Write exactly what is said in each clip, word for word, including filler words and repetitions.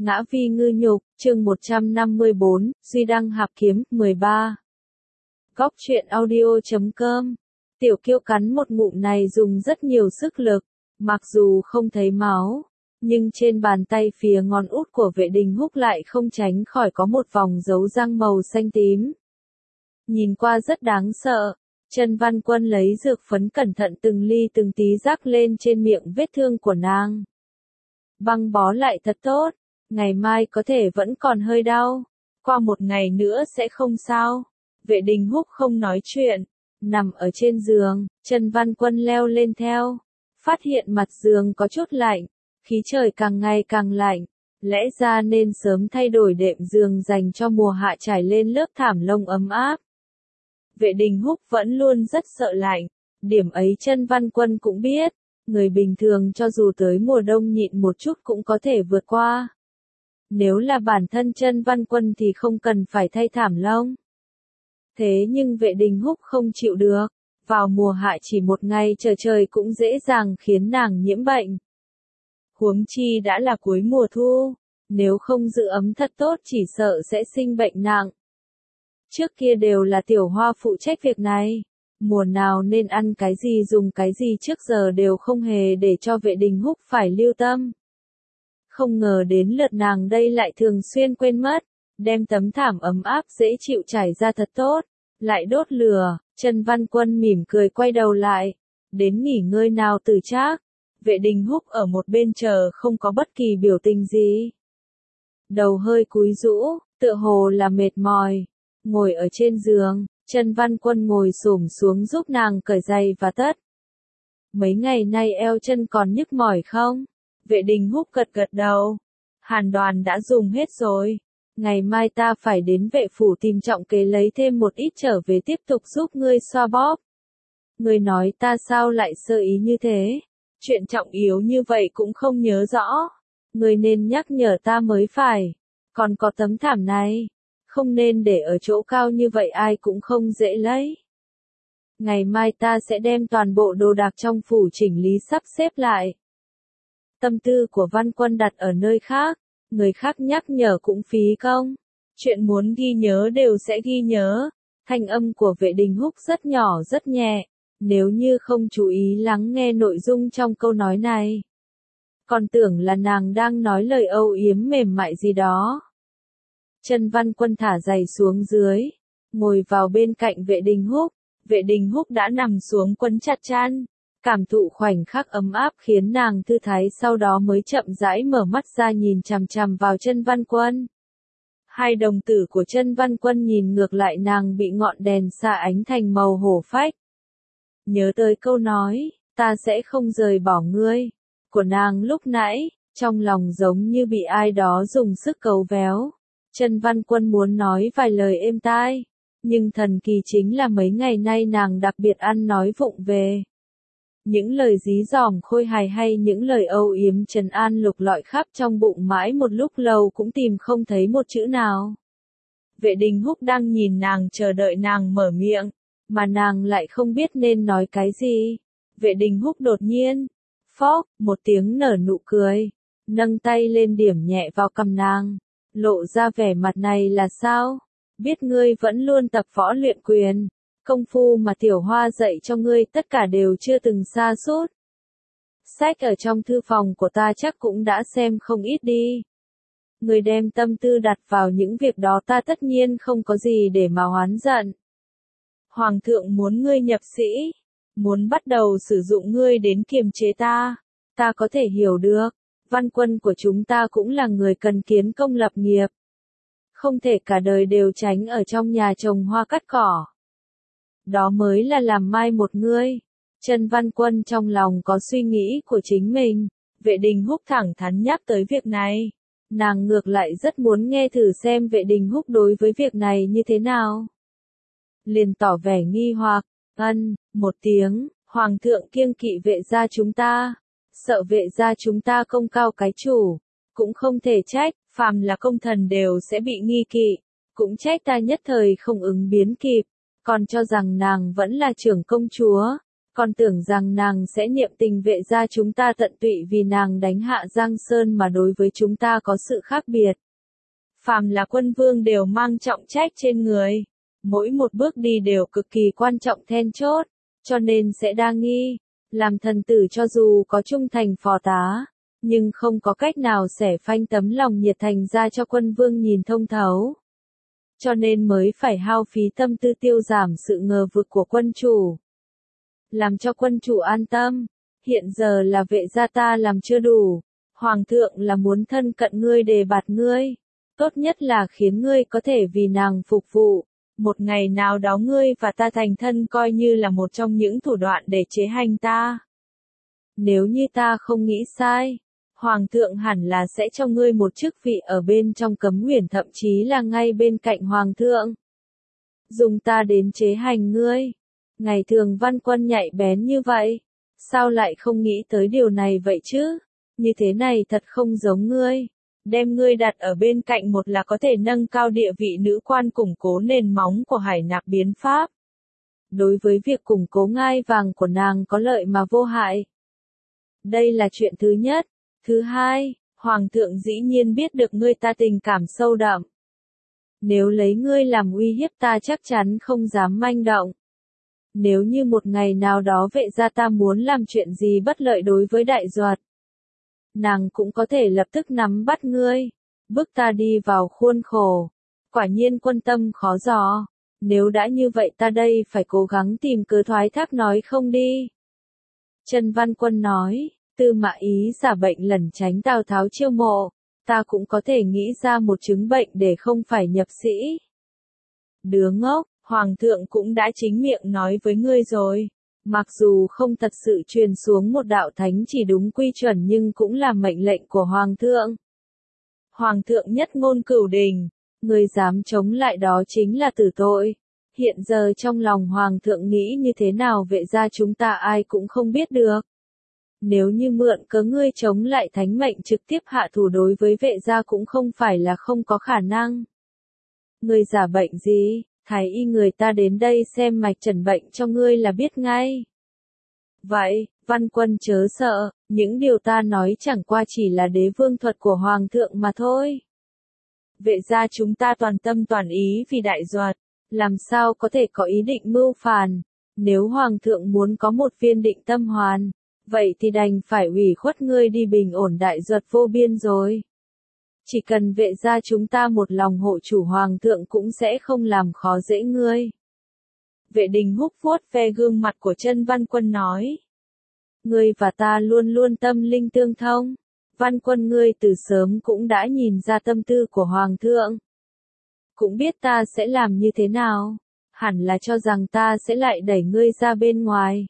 Ngã vi ngư nhục, chương một trăm năm mươi bốn, Duy Đăng Hạp Kiếm, mười ba. Góc truyện audio chấm com. Tiểu Kiêu cắn một ngụm này dùng rất nhiều sức lực, mặc dù không thấy máu, nhưng trên bàn tay phía ngón út của Vệ Đình Húc lại không tránh khỏi có một vòng dấu răng màu xanh tím. Nhìn qua rất đáng sợ. Trần Văn Quân lấy dược phấn cẩn thận từng ly từng tí rắc lên trên miệng vết thương của nàng. Băng bó lại thật tốt, ngày mai có thể vẫn còn hơi đau, qua một ngày nữa sẽ không sao. Vệ Đình Húc không nói chuyện, nằm ở trên giường, Trần Văn Quân leo lên theo, phát hiện mặt giường có chút lạnh, khí trời càng ngày càng lạnh, lẽ ra nên sớm thay đổi đệm giường dành cho mùa hạ trải lên lớp thảm lông ấm áp. Vệ Đình Húc vẫn luôn rất sợ lạnh, điểm ấy Trần Văn Quân cũng biết, người bình thường cho dù tới mùa đông nhịn một chút cũng có thể vượt qua. Nếu là bản thân Trần Văn Quân thì không cần phải thay thảm lông. Thế nhưng Vệ Đình Húc không chịu được, vào mùa hạ chỉ một ngày trời trời cũng dễ dàng khiến nàng nhiễm bệnh. Huống chi đã là cuối mùa thu, nếu không giữ ấm thật tốt chỉ sợ sẽ sinh bệnh nặng. Trước kia đều là Tiểu Hoa phụ trách việc này, mùa nào nên ăn cái gì dùng cái gì trước giờ đều không hề để cho Vệ Đình Húc phải lưu tâm. Không ngờ đến lượt nàng đây lại thường xuyên quên mất, đem tấm thảm ấm áp dễ chịu trải ra thật tốt, lại đốt lửa. Trần Văn Quân mỉm cười quay đầu lại, đến nghỉ ngơi nào từ trác. Vệ Đình Húc ở một bên chờ không có bất kỳ biểu tình gì. Đầu hơi cúi rũ, tựa hồ là mệt mỏi. Ngồi ở trên giường, Trần Văn Quân ngồi xổm xuống giúp nàng cởi giày và tất. Mấy ngày nay eo chân còn nhức mỏi không? Vệ Đình Húc gật gật đầu. Hàn Đoàn đã dùng hết rồi. Ngày mai ta phải đến vệ phủ tìm Trọng Kế lấy thêm một ít trở về tiếp tục giúp ngươi xoa bóp. Ngươi nói ta sao lại sơ ý như thế? Chuyện trọng yếu như vậy cũng không nhớ rõ. Ngươi nên nhắc nhở ta mới phải. Còn có tấm thảm này. Không nên để ở chỗ cao như vậy ai cũng không dễ lấy. Ngày mai ta sẽ đem toàn bộ đồ đạc trong phủ chỉnh lý sắp xếp lại. Tâm tư của Văn Quân đặt ở nơi khác, người khác nhắc nhở cũng phí công. Chuyện muốn ghi nhớ đều sẽ ghi nhớ. Thanh âm của Vệ Đình Húc rất nhỏ rất nhẹ, nếu như không chú ý lắng nghe nội dung trong câu nói này. Còn tưởng là nàng đang nói lời âu yếm mềm mại gì đó. Trần Văn Quân thả giày xuống dưới, ngồi vào bên cạnh Vệ Đình Húc. Vệ Đình Húc đã nằm xuống quấn chặt chăn, cảm thụ khoảnh khắc ấm áp khiến nàng thư thái, sau đó mới chậm rãi mở mắt ra nhìn chằm chằm vào Trần Văn Quân. Hai đồng tử của Trần Văn Quân nhìn ngược lại nàng bị ngọn đèn xạ ánh thành màu hổ phách. Nhớ tới câu nói, ta sẽ không rời bỏ ngươi, của nàng lúc nãy, trong lòng giống như bị ai đó dùng sức cấu véo. Trần Văn Quân muốn nói vài lời êm tai, nhưng thần kỳ chính là mấy ngày nay nàng đặc biệt ăn nói vụng về. Những lời dí dỏm khôi hài hay những lời âu yếm trấn an lục lọi khắp trong bụng mãi một lúc lâu cũng tìm không thấy một chữ nào. Vệ Đình Húc đang nhìn nàng chờ đợi nàng mở miệng, mà nàng lại không biết nên nói cái gì. Vệ Đình Húc đột nhiên, phốc, một tiếng nở nụ cười, nâng tay lên điểm nhẹ vào cằm nàng. Lộ ra vẻ mặt này là sao? Biết ngươi vẫn luôn tập võ luyện quyền, công phu mà Tiểu Hoa dạy cho ngươi tất cả đều chưa từng sa sút. Sách ở trong thư phòng của ta chắc cũng đã xem không ít đi. Ngươi đem tâm tư đặt vào những việc đó ta tất nhiên không có gì để mà oán giận. Hoàng thượng muốn ngươi nhập sĩ, muốn bắt đầu sử dụng ngươi đến kiềm chế ta, ta có thể hiểu được. Văn Quân của chúng ta cũng là người cần kiến công lập nghiệp. Không thể cả đời đều tránh ở trong nhà trồng hoa cắt cỏ. Đó mới là làm mai một ngươi. Trần Văn Quân trong lòng có suy nghĩ của chính mình. Vệ Đình Húc thẳng thắn nhắc tới việc này. Nàng ngược lại rất muốn nghe thử xem Vệ Đình Húc đối với việc này như thế nào. Liền tỏ vẻ nghi hoặc, ân, một tiếng, Hoàng thượng kiêng kỵ vệ gia chúng ta. Sợ vệ gia chúng ta công cao cái chủ, cũng không thể trách, phàm là công thần đều sẽ bị nghi kỵ, cũng trách ta nhất thời không ứng biến kịp, còn cho rằng nàng vẫn là trưởng công chúa, Còn tưởng rằng nàng sẽ niệm tình vệ gia chúng ta tận tụy vì nàng đánh hạ Giang Sơn mà đối với chúng ta có sự khác biệt. Phàm là quân vương đều mang trọng trách trên người. Mỗi một bước đi đều cực kỳ quan trọng then chốt, cho nên sẽ đa nghi. Làm thần tử cho dù có trung thành phò tá, nhưng không có cách nào xẻ phanh tấm lòng nhiệt thành ra cho quân vương nhìn thông thấu. Cho nên mới phải hao phí tâm tư tiêu giảm sự ngờ vực của quân chủ. Làm cho quân chủ an tâm, hiện giờ là vệ gia ta làm chưa đủ, hoàng thượng là muốn thân cận ngươi đề bạt ngươi, tốt nhất là khiến ngươi có thể vì nàng phục vụ, một ngày nào đó ngươi và ta thành thân coi như là một trong những thủ đoạn để chế hành ta. Nếu như ta không nghĩ sai, hoàng thượng hẳn là sẽ cho ngươi một chức vị ở bên trong cấm huyền, thậm chí là ngay bên cạnh hoàng thượng. Dùng ta đến chế hành ngươi. Ngày thường Văn Quân nhạy bén như vậy, sao lại không nghĩ tới điều này vậy chứ? Như thế này thật không giống ngươi. Đem ngươi đặt ở bên cạnh một là có thể nâng cao địa vị nữ quan, củng cố nền móng của Hải Nạp biến pháp. Đối với việc củng cố ngai vàng của nàng có lợi mà vô hại. Đây là chuyện thứ nhất. Thứ hai, Hoàng thượng dĩ nhiên biết được ngươi ta tình cảm sâu đậm. Nếu lấy ngươi làm uy hiếp ta chắc chắn không dám manh động. Nếu như một ngày nào đó vệ gia ta muốn làm chuyện gì bất lợi đối với Đại Duật, nàng cũng có thể lập tức nắm bắt ngươi, bức ta đi vào khuôn khổ. Quả nhiên quân tâm khó dò. Nếu đã như vậy ta đây phải cố gắng tìm cớ thoái thác nói không đi. Trần Văn Quân nói, Tư Mã Ý giả bệnh lẩn tránh Tào Tháo chiêu mộ, ta cũng có thể nghĩ ra một chứng bệnh để không phải nhập sĩ. Đứa ngốc, Hoàng thượng cũng đã chính miệng nói với ngươi rồi. Mặc dù không thật sự truyền xuống một đạo thánh chỉ đúng quy chuẩn nhưng cũng là mệnh lệnh của Hoàng thượng. Hoàng thượng nhất ngôn cửu đình, người dám chống lại đó chính là tử tội. Hiện giờ trong lòng Hoàng thượng nghĩ như thế nào vệ gia chúng ta ai cũng không biết được. Nếu như mượn cớ ngươi chống lại thánh mệnh trực tiếp hạ thủ đối với vệ gia cũng không phải là không có khả năng. Ngươi giả bệnh gì? Thái y người ta đến đây xem mạch trần bệnh cho ngươi là biết ngay. Vậy, Văn Quân chớ sợ, những điều ta nói chẳng qua chỉ là đế vương thuật của Hoàng thượng mà thôi. Vệ gia chúng ta toàn tâm toàn ý vì Đại Duật, làm sao có thể có ý định mưu phản. Nếu Hoàng thượng muốn có một viên định tâm hoàn, vậy thì đành phải ủy khuất ngươi đi bình ổn Đại Duật vô biên rồi. Chỉ cần vệ gia chúng ta một lòng hộ chủ Hoàng thượng cũng sẽ không làm khó dễ ngươi. Vệ Đình Húc vuốt ve gương mặt của Trân Văn Quân nói. Ngươi và ta luôn luôn tâm linh tương thông. Văn Quân ngươi từ sớm cũng đã nhìn ra tâm tư của Hoàng thượng. Cũng biết ta sẽ làm như thế nào. Hẳn là cho rằng ta sẽ lại đẩy ngươi ra bên ngoài.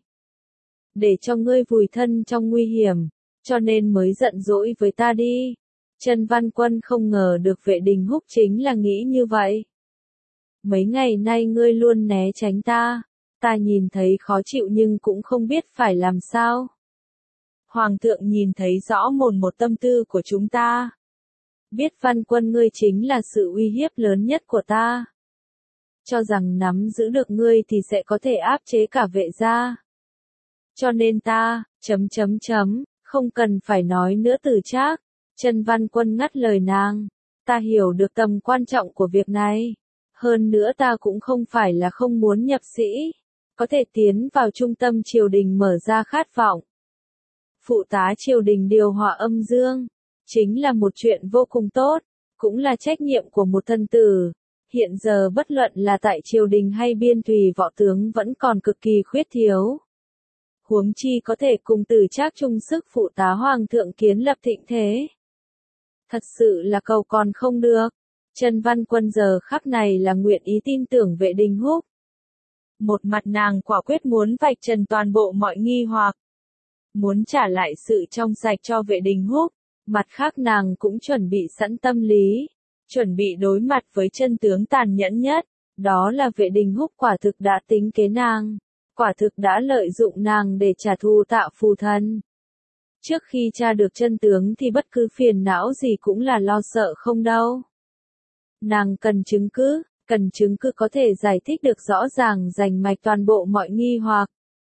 Để cho ngươi vùi thân trong nguy hiểm. Cho nên mới giận dỗi với ta đi. Trân Văn Quân không ngờ được Vệ Đình Húc chính là nghĩ như vậy. Mấy ngày nay ngươi luôn né tránh ta, ta nhìn thấy khó chịu nhưng cũng không biết phải làm sao. Hoàng thượng nhìn thấy rõ mồn một tâm tư của chúng ta. Biết Văn Quân ngươi chính là sự uy hiếp lớn nhất của ta. Cho rằng nắm giữ được ngươi thì sẽ có thể áp chế cả vệ gia. Cho nên ta, chấm chấm chấm, không cần phải nói nữa từ trác. Trân Văn Quân ngắt lời nàng. Ta hiểu được tầm quan trọng của việc này. Hơn nữa ta cũng không phải là không muốn nhập sĩ. Có thể tiến vào trung tâm triều đình mở ra khát vọng. Phụ tá triều đình điều hòa âm dương. Chính là một chuyện vô cùng tốt. Cũng là trách nhiệm của một thân tử. Hiện giờ bất luận là tại triều đình hay biên tùy võ tướng vẫn còn cực kỳ khuyết thiếu. Huống chi có thể cùng Tử Trác chung sức phụ tá Hoàng thượng kiến lập thịnh thế. Thật sự là cầu còn không được. Trân Văn Quân giờ khắc này là nguyện ý tin tưởng Vệ Đình Húc. Một mặt nàng quả quyết muốn vạch trần toàn bộ mọi nghi hoặc. Muốn trả lại sự trong sạch cho Vệ Đình Húc. Mặt khác nàng cũng chuẩn bị sẵn tâm lý. Chuẩn bị đối mặt với chân tướng tàn nhẫn nhất. Đó là Vệ Đình Húc quả thực đã tính kế nàng. Quả thực đã lợi dụng nàng để trả thù Tạ Phù Thần. Trước khi tra được chân tướng thì bất cứ phiền não gì cũng là lo sợ không đâu. Nàng cần chứng cứ, cần chứng cứ có thể giải thích được rõ ràng rành mạch toàn bộ mọi nghi hoặc.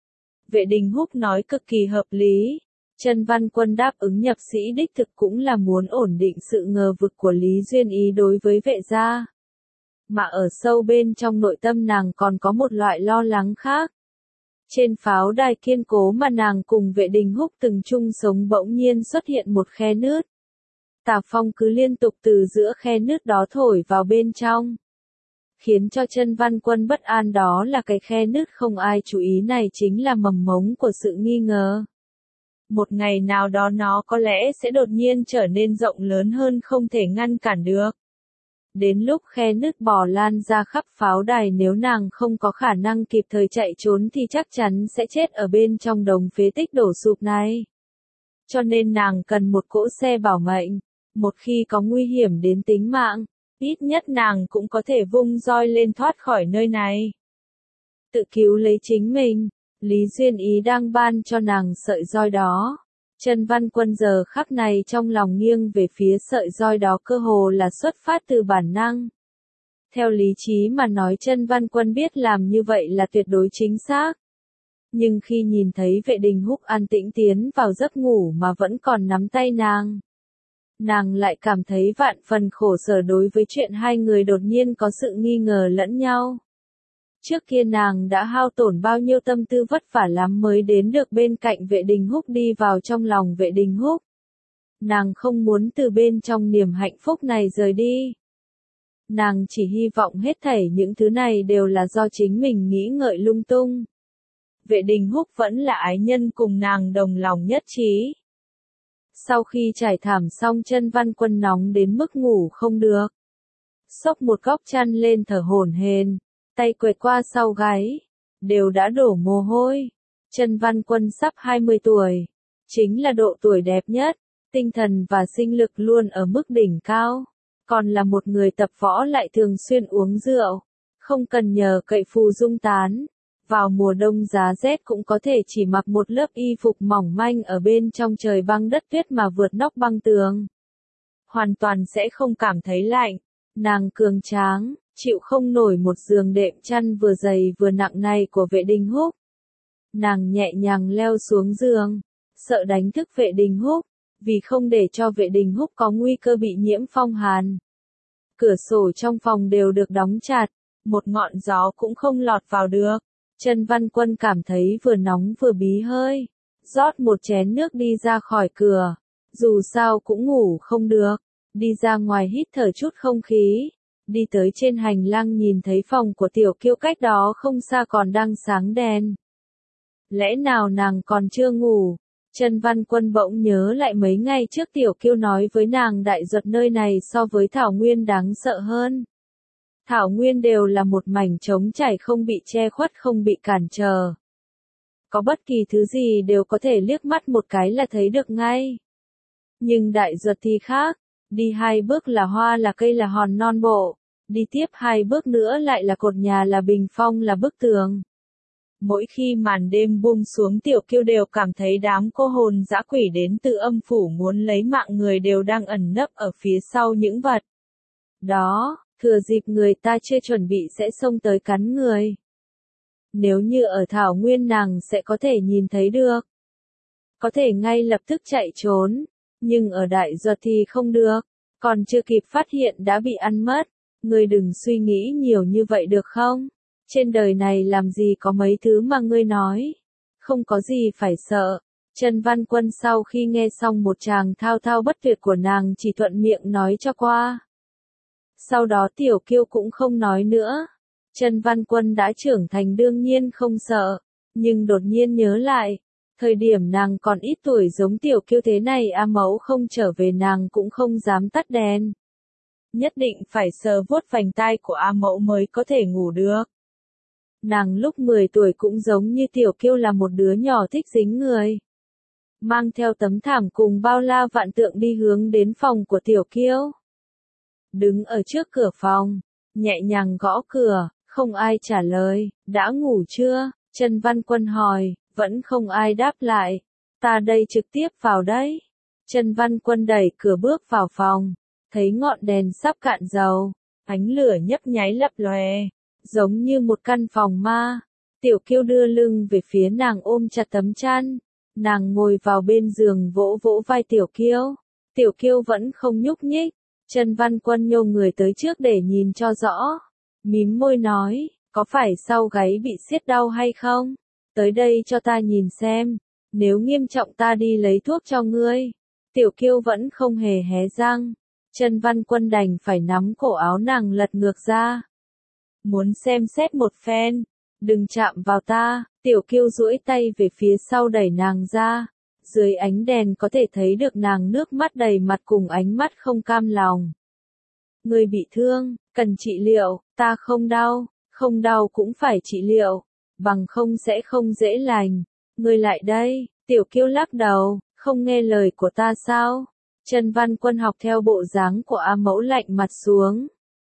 Vệ Đình Húc nói cực kỳ hợp lý. Trân Văn Quân đáp ứng nhập sĩ đích thực cũng là muốn ổn định sự ngờ vực của Lý Duyên Ý đối với vệ gia. Mà ở sâu bên trong nội tâm nàng còn có một loại lo lắng khác. Trên pháo đài kiên cố mà nàng cùng Vệ Đình Húc từng chung sống bỗng nhiên xuất hiện một khe nứt. Tà phong cứ liên tục từ giữa khe nứt đó thổi vào bên trong. Khiến cho Trân Văn Quân bất an, đó là cái khe nứt không ai chú ý này chính là mầm mống của sự nghi ngờ. Một ngày nào đó nó có lẽ sẽ đột nhiên trở nên rộng lớn hơn không thể ngăn cản được. Đến lúc khe nứt bò lan ra khắp pháo đài, nếu nàng không có khả năng kịp thời chạy trốn thì chắc chắn sẽ chết ở bên trong đống phế tích đổ sụp này. Cho nên nàng cần một cỗ xe bảo mệnh, một khi có nguy hiểm đến tính mạng, ít nhất nàng cũng có thể vung roi lên thoát khỏi nơi này. Tự cứu lấy chính mình, Lý Duyên Ý đang ban cho nàng sợi roi đó. Trân Văn Quân giờ khắc này trong lòng nghiêng về phía sợi roi đó, cơ hồ là xuất phát từ bản năng. Theo lý trí mà nói, Trân Văn Quân biết làm như vậy là tuyệt đối chính xác. Nhưng khi nhìn thấy Vệ Đình Húc an tĩnh tiến vào giấc ngủ mà vẫn còn nắm tay nàng, nàng lại cảm thấy vạn phần khổ sở đối với chuyện hai người đột nhiên có sự nghi ngờ lẫn nhau. Trước kia nàng đã hao tổn bao nhiêu tâm tư vất vả lắm mới đến được bên cạnh Vệ Đình Húc, đi vào trong lòng Vệ Đình Húc. Nàng không muốn từ bên trong niềm hạnh phúc này rời đi. Nàng chỉ hy vọng hết thảy những thứ này đều là do chính mình nghĩ ngợi lung tung. Vệ Đình Húc vẫn là ái nhân cùng nàng đồng lòng nhất trí. Sau khi trải thảm xong, Trân Văn Quân nóng đến mức ngủ không được. Xốc một góc chăn lên thở hổn hển, tay quệt qua sau gáy, đều đã đổ mồ hôi. Trân Văn Quân sắp hai mươi tuổi, chính là độ tuổi đẹp nhất, tinh thần và sinh lực luôn ở mức đỉnh cao. Còn là một người tập võ lại thường xuyên uống rượu, không cần nhờ cậy phù dung tán. Vào mùa đông giá rét cũng có thể chỉ mặc một lớp y phục mỏng manh ở bên trong trời băng đất tuyết mà vượt nóc băng tường. Hoàn toàn sẽ không cảm thấy lạnh. Nàng cường tráng, chịu không nổi một giường đệm chăn vừa dày vừa nặng này của Vệ Đình Húc. Nàng nhẹ nhàng leo xuống giường, sợ đánh thức Vệ Đình Húc, vì không để cho Vệ Đình Húc có nguy cơ bị nhiễm phong hàn. Cửa sổ trong phòng đều được đóng chặt, một ngọn gió cũng không lọt vào được. Trân Văn Quân cảm thấy vừa nóng vừa bí hơi, rót một chén nước đi ra khỏi cửa, dù sao cũng ngủ không được, đi ra ngoài hít thở chút không khí, đi tới trên hành lang nhìn thấy phòng của Tiểu Kiêu cách đó không xa còn đang sáng đèn. Lẽ nào nàng còn chưa ngủ? Trân Văn Quân bỗng nhớ lại mấy ngày trước Tiểu Kiêu nói với nàng Đại Duật nơi này so với Thảo Nguyên đáng sợ hơn. Thảo Nguyên đều là một mảnh trống trải, không bị che khuất, không bị cản trở. Có bất kỳ thứ gì đều có thể liếc mắt một cái là thấy được ngay. Nhưng Đại Duật thì khác, đi hai bước là hoa là cây là hòn non bộ, đi tiếp hai bước nữa lại là cột nhà là bình phong là bức tường. Mỗi khi màn đêm buông xuống, Tiểu Kiêu đều cảm thấy đám cô hồn dã quỷ đến từ âm phủ muốn lấy mạng người đều đang ẩn nấp ở phía sau những vật đó. Thừa dịp người ta chưa chuẩn bị sẽ xông tới cắn người. Nếu như ở Thảo Nguyên nàng sẽ có thể nhìn thấy được, có thể ngay lập tức chạy trốn, nhưng ở Đại Duật thì không được, còn chưa kịp phát hiện đã bị ăn mất. Ngươi đừng suy nghĩ nhiều như vậy được không? Trên đời này làm gì có mấy thứ mà ngươi nói, không có gì phải sợ. Trân Văn Quân sau khi nghe xong một tràng thao thao bất tuyệt của nàng chỉ thuận miệng nói cho qua. Sau đó Tiểu Kiêu cũng không nói nữa. Trân Văn Quân đã trưởng thành đương nhiên không sợ, nhưng đột nhiên nhớ lại, thời điểm nàng còn ít tuổi giống Tiểu Kiêu thế này, A Mẫu không trở về nàng cũng không dám tắt đèn. Nhất định phải sờ vuốt vành tai của A Mẫu mới có thể ngủ được. Nàng lúc mười tuổi cũng giống như Tiểu Kiêu là một đứa nhỏ thích dính người. Mang theo tấm thảm cùng bao la vạn tượng đi hướng đến phòng của Tiểu Kiêu. Đứng ở trước cửa phòng, nhẹ nhàng gõ cửa, không ai trả lời. Đã ngủ chưa? Trân Văn Quân hỏi, vẫn không ai đáp lại. Ta đây trực tiếp vào đấy. Trân Văn Quân đẩy cửa bước vào phòng, thấy ngọn đèn sắp cạn dầu, ánh lửa nhấp nháy lấp lóe, giống như một căn phòng ma. Tiểu Kiêu đưa lưng về phía nàng ôm chặt tấm chăn. Nàng ngồi vào bên giường vỗ vỗ vai Tiểu Kiêu. Tiểu Kiêu vẫn không nhúc nhích. Trần Văn Quân nhô người tới trước để nhìn cho rõ. Mím môi nói, có phải sau gáy bị siết đau hay không? Tới đây cho ta nhìn xem. Nếu nghiêm trọng ta đi lấy thuốc cho ngươi. Tiểu Kiêu vẫn không hề hé răng. Trần Văn Quân đành phải nắm cổ áo nàng lật ngược ra. Muốn xem xét một phen. Đừng chạm vào ta. Tiểu Kiêu duỗi tay về phía sau đẩy nàng ra. Dưới ánh đèn có thể thấy được nàng nước mắt đầy mặt cùng ánh mắt không cam lòng. Ngươi bị thương, cần trị liệu, ta không đau, không đau cũng phải trị liệu, bằng không sẽ không dễ lành. Ngươi lại đây, Tiểu Kiêu lắc đầu, không nghe lời của ta sao? Trần Văn Quân học theo bộ dáng của A Mẫu lạnh mặt xuống.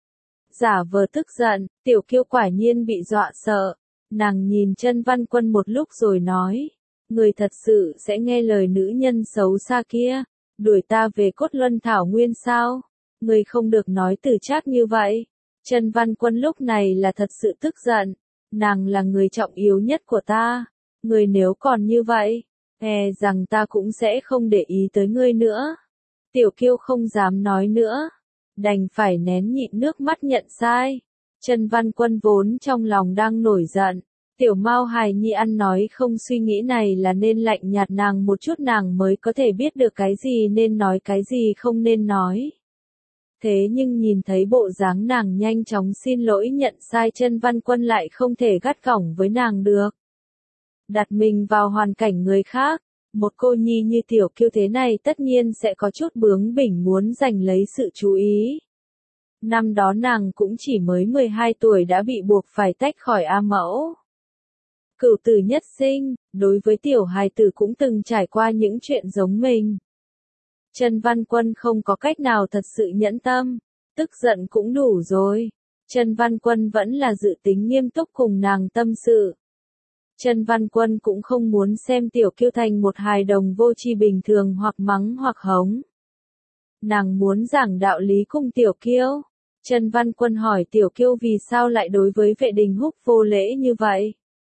Giả vờ tức giận, Tiểu Kiêu quả nhiên bị dọa sợ. Nàng nhìn Trần Văn Quân một lúc rồi nói. Người thật sự sẽ nghe lời nữ nhân xấu xa kia, đuổi ta về Cốt Luân Thảo Nguyên sao? Người không được nói từ trác như vậy. Trần Văn Quân lúc này là thật sự tức giận. Nàng là người trọng yếu nhất của ta. Người nếu còn như vậy, e rằng ta cũng sẽ không để ý tới ngươi nữa. Tiểu Kiêu không dám nói nữa. Đành phải nén nhịn nước mắt nhận sai. Trần Văn Quân vốn trong lòng đang nổi giận. Tiểu Mao hài nhi ăn nói không suy nghĩ này là nên lạnh nhạt nàng một chút nàng mới có thể biết được cái gì nên nói cái gì không nên nói. Thế nhưng nhìn thấy bộ dáng nàng nhanh chóng xin lỗi nhận sai Trần Văn Quân lại không thể gắt gỏng với nàng được. Đặt mình vào hoàn cảnh người khác, một cô nhi như Tiểu Kiêu thế này tất nhiên sẽ có chút bướng bỉnh muốn giành lấy sự chú ý. Năm đó nàng cũng chỉ mới mười hai tuổi đã bị buộc phải tách khỏi A Mẫu. Cửu tử nhất sinh, đối với tiểu hài tử cũng từng trải qua những chuyện giống mình. Trần Văn Quân không có cách nào thật sự nhẫn tâm, tức giận cũng đủ rồi. Trần Văn Quân vẫn là dự tính nghiêm túc cùng nàng tâm sự. Trần Văn Quân cũng không muốn xem Tiểu Kiêu thành một hài đồng vô tri bình thường hoặc mắng hoặc hống. Nàng muốn giảng đạo lý cùng Tiểu Kiêu. Trần Văn Quân hỏi Tiểu Kiêu vì sao lại đối với Vệ Đình Húc vô lễ như vậy.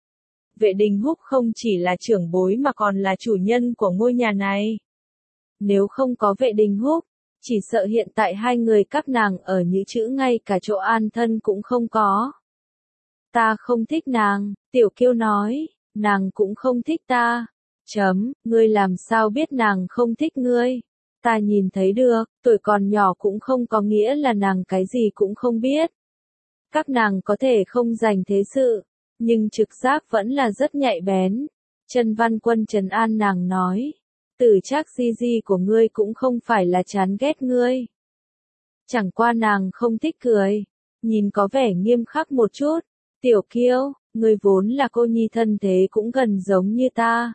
Vệ Đình Húc không chỉ là trưởng bối mà còn là chủ nhân của ngôi nhà này. Nếu không có Vệ Đình Húc, chỉ sợ hiện tại hai người các nàng ở như chữ ngay cả chỗ an thân cũng không có. Ta không thích nàng, Tiểu Kiêu nói, nàng cũng không thích ta. Chấm, ngươi làm sao biết nàng không thích ngươi? Ta nhìn thấy được, tuổi còn nhỏ cũng không có nghĩa là nàng cái gì cũng không biết. Các nàng có thể không dành thế sự, nhưng trực giác vẫn là rất nhạy bén. Trần Văn Quân trấn an nàng nói, Tử Trác di di của ngươi cũng không phải là chán ghét ngươi. Chẳng qua nàng không thích cười, nhìn có vẻ nghiêm khắc một chút. Tiểu Kiêu, ngươi vốn là cô nhi thân thế cũng gần giống như ta.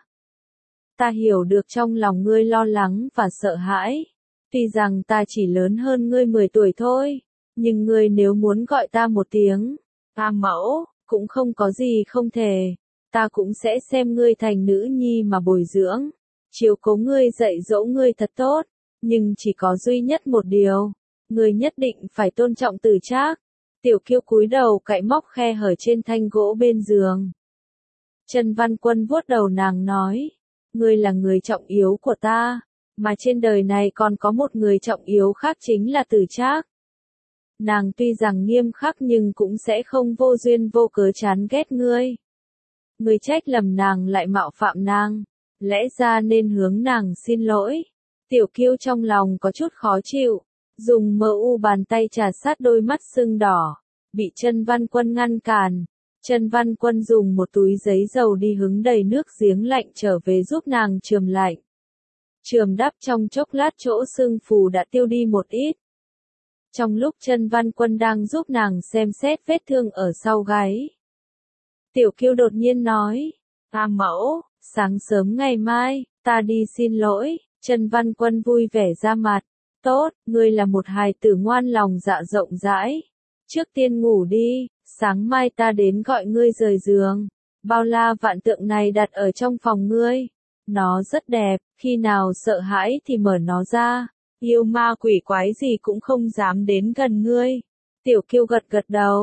Ta hiểu được trong lòng ngươi lo lắng và sợ hãi. Tuy rằng ta chỉ lớn hơn ngươi mười tuổi thôi, nhưng ngươi nếu muốn gọi ta một tiếng, A Mẫu, cũng không có gì không thể. Ta cũng sẽ xem ngươi thành nữ nhi mà bồi dưỡng, chiếu cố ngươi dạy dỗ ngươi thật tốt, nhưng chỉ có duy nhất một điều, ngươi nhất định phải tôn trọng Tử Trác. Tiểu Kiêu cúi đầu cạy móc khe hở trên thanh gỗ bên giường. Trần Văn Quân vuốt đầu nàng nói, ngươi là người trọng yếu của ta, mà trên đời này còn có một người trọng yếu khác chính là Tử Trác. Nàng tuy rằng nghiêm khắc nhưng cũng sẽ không vô duyên vô cớ chán ghét ngươi. Ngươi trách lầm nàng lại mạo phạm nàng, lẽ ra nên hướng nàng xin lỗi. Tiểu Kiêu trong lòng có chút khó chịu, dùng mờ u bàn tay trà sát đôi mắt sưng đỏ, bị Trần Văn Quân ngăn cản. Trần Văn Quân dùng một túi giấy dầu đi hứng đầy nước giếng lạnh trở về giúp nàng chườm lạnh. Chườm đắp trong chốc lát chỗ sưng phù đã tiêu đi một ít. Trong lúc Trần Văn Quân đang giúp nàng xem xét vết thương ở sau gáy, Tiểu Kiêu đột nhiên nói, A Mẫu, sáng sớm ngày mai, ta đi xin lỗi. Trần Văn Quân vui vẻ ra mặt, tốt, ngươi là một hài tử ngoan lòng dạ rộng rãi. Trước tiên ngủ đi, sáng mai ta đến gọi ngươi rời giường. Bao la vạn tượng này đặt ở trong phòng ngươi. Nó rất đẹp, khi nào sợ hãi thì mở nó ra. Yêu ma quỷ quái gì cũng không dám đến gần ngươi. Tiểu Kiêu gật gật đầu.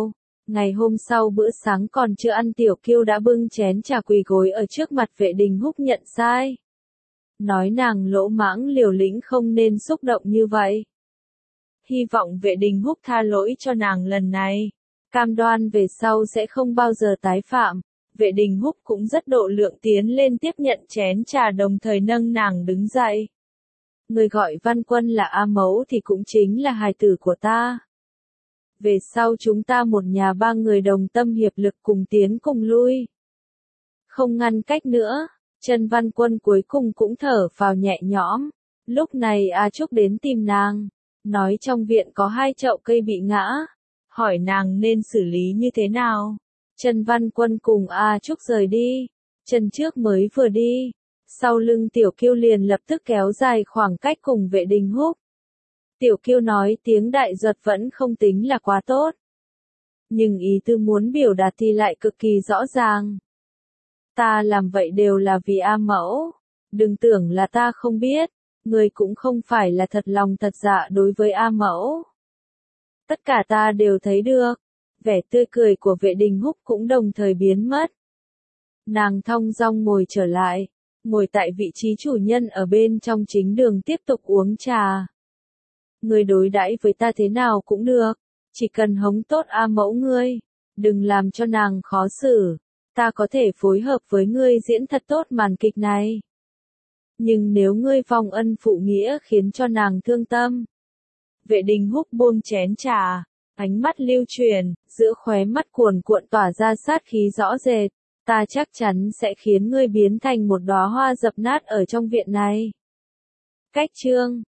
Ngày hôm sau bữa sáng còn chưa ăn Tiểu Kiêu đã bưng chén trà quỳ gối ở trước mặt Vệ Đình Húc nhận sai. Nói nàng lỗ mãng liều lĩnh không nên xúc động như vậy. Hy vọng Vệ Đình Húc tha lỗi cho nàng lần này. Cam đoan về sau sẽ không bao giờ tái phạm. Vệ Đình Húc cũng rất độ lượng tiến lên tiếp nhận chén trà đồng thời nâng nàng đứng dậy. Người gọi Văn Quân là A Mẫu thì cũng chính là hài tử của ta. Về sau chúng ta một nhà ba người đồng tâm hiệp lực cùng tiến cùng lui. Không ngăn cách nữa, Trần Văn Quân cuối cùng cũng thở phào nhẹ nhõm. Lúc này A Trúc đến tìm nàng, nói trong viện có hai chậu cây bị ngã, hỏi nàng nên xử lý như thế nào. Trần Văn Quân cùng A Trúc rời đi, chân trước mới vừa đi, sau lưng Tiểu Kiêu liền lập tức kéo dài khoảng cách cùng Vệ Đình Húc. Tiểu Kiêu nói tiếng Đại Duật vẫn không tính là quá tốt, nhưng ý tư muốn biểu đạt thì lại cực kỳ rõ ràng. Ta làm vậy đều là vì A Mẫu, đừng tưởng là ta không biết, người cũng không phải là thật lòng thật dạ đối với A Mẫu. Tất cả ta đều thấy được. Vẻ tươi cười của Vệ Đình Húc cũng đồng thời biến mất. Nàng thong dong ngồi trở lại, ngồi tại vị trí chủ nhân ở bên trong chính đường tiếp tục uống trà. Ngươi đối đãi với ta thế nào cũng được, chỉ cần hống tốt A Mẫu ngươi, đừng làm cho nàng khó xử, ta có thể phối hợp với ngươi diễn thật tốt màn kịch này. Nhưng nếu ngươi vong ân phụ nghĩa khiến cho nàng thương tâm. Vệ Đình Húc buông chén trà, ánh mắt lưu truyền, giữa khóe mắt cuồn cuộn tỏa ra sát khí rõ rệt, ta chắc chắn sẽ khiến ngươi biến thành một đóa hoa dập nát ở trong viện này. Cách chương